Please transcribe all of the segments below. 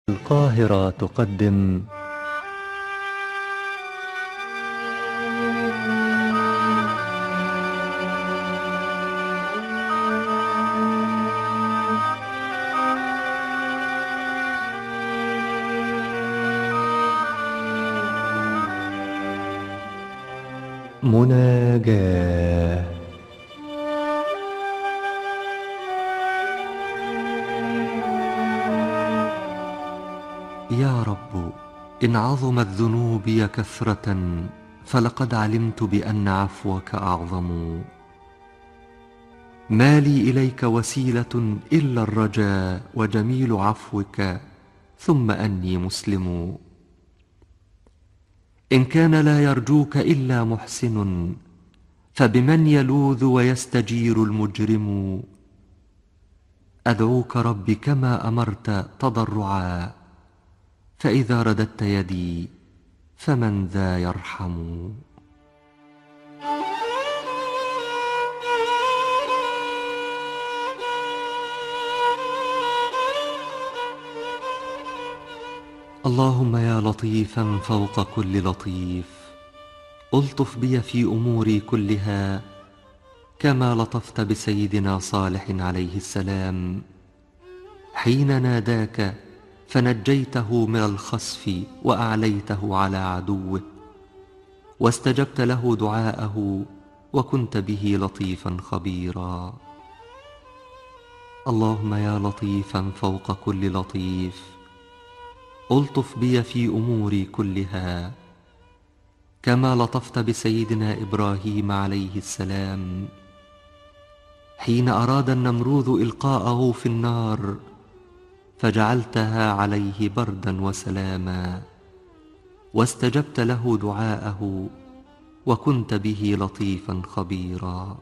القاهرة تقدم مناجاة. يا رب، إن عظمت ذنوبي كثرة فلقد علمت بأن عفوك أعظم. ما لي إليك وسيلة إلا الرجاء وجميل عفوك، ثم أني مسلم. إن كان لا يرجوك إلا محسن، فبمن يلوذ ويستجير المجرم. أدعوك ربي كما أمرت تضرعا، فإذا رددت يدي فمن ذا يرحم. اللهم يا لطيفا فوق كل لطيف، ألطف بي في أموري كلها، كما لطفت بسيدنا صالح عليه السلام حين ناداك فنجيته من الخسف وأعليته على عدوه، واستجبت له دعاءه وكنت به لطيفا خبيرا. اللهم يا لطيفا فوق كل لطيف، ألطف بي في أموري كلها، كما لطفت بسيدنا إبراهيم عليه السلام حين أراد النمروذ إلقاءه في النار، فجعلتها عليه بردا وسلاما، واستجبت له دعاءه وكنت به لطيفا خبيرا.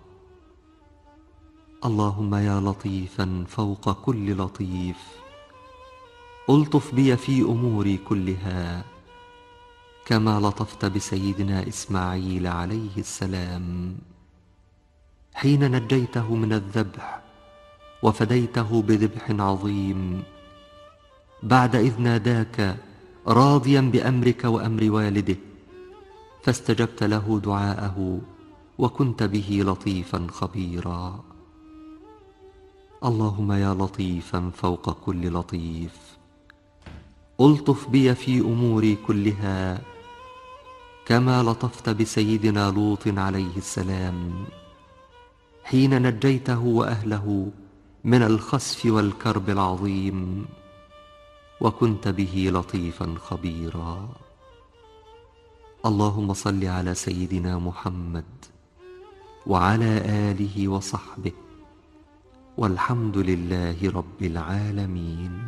اللهم يا لطيفا فوق كل لطيف، ألطف بي في أموري كلها، كما لطفت بسيدنا إسماعيل عليه السلام حين نجيته من الذبح وفديته بذبح عظيم، بعد إذ ناداك راضيا بأمرك وأمر والده، فاستجبت له دعاءه وكنت به لطيفا خبيرا. اللهم يا لطيفا فوق كل لطيف، ألطف بي في أموري كلها، كما لطفت بسيدنا لوط عليه السلام حين نجيته وأهله من الخسف والكرب العظيم، وكنت به لطيفا خبيرا. اللهم صل على سيدنا محمد وعلى آله وصحبه، والحمد لله رب العالمين.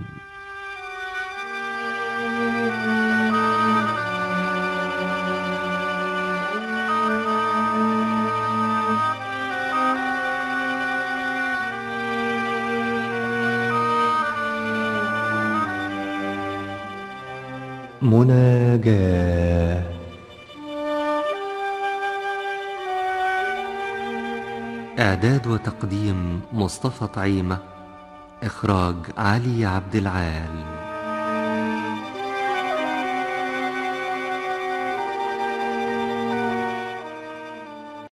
مناجاة. إعداد وتقديم مصطفى طعيمة، إخراج علي عبد العال.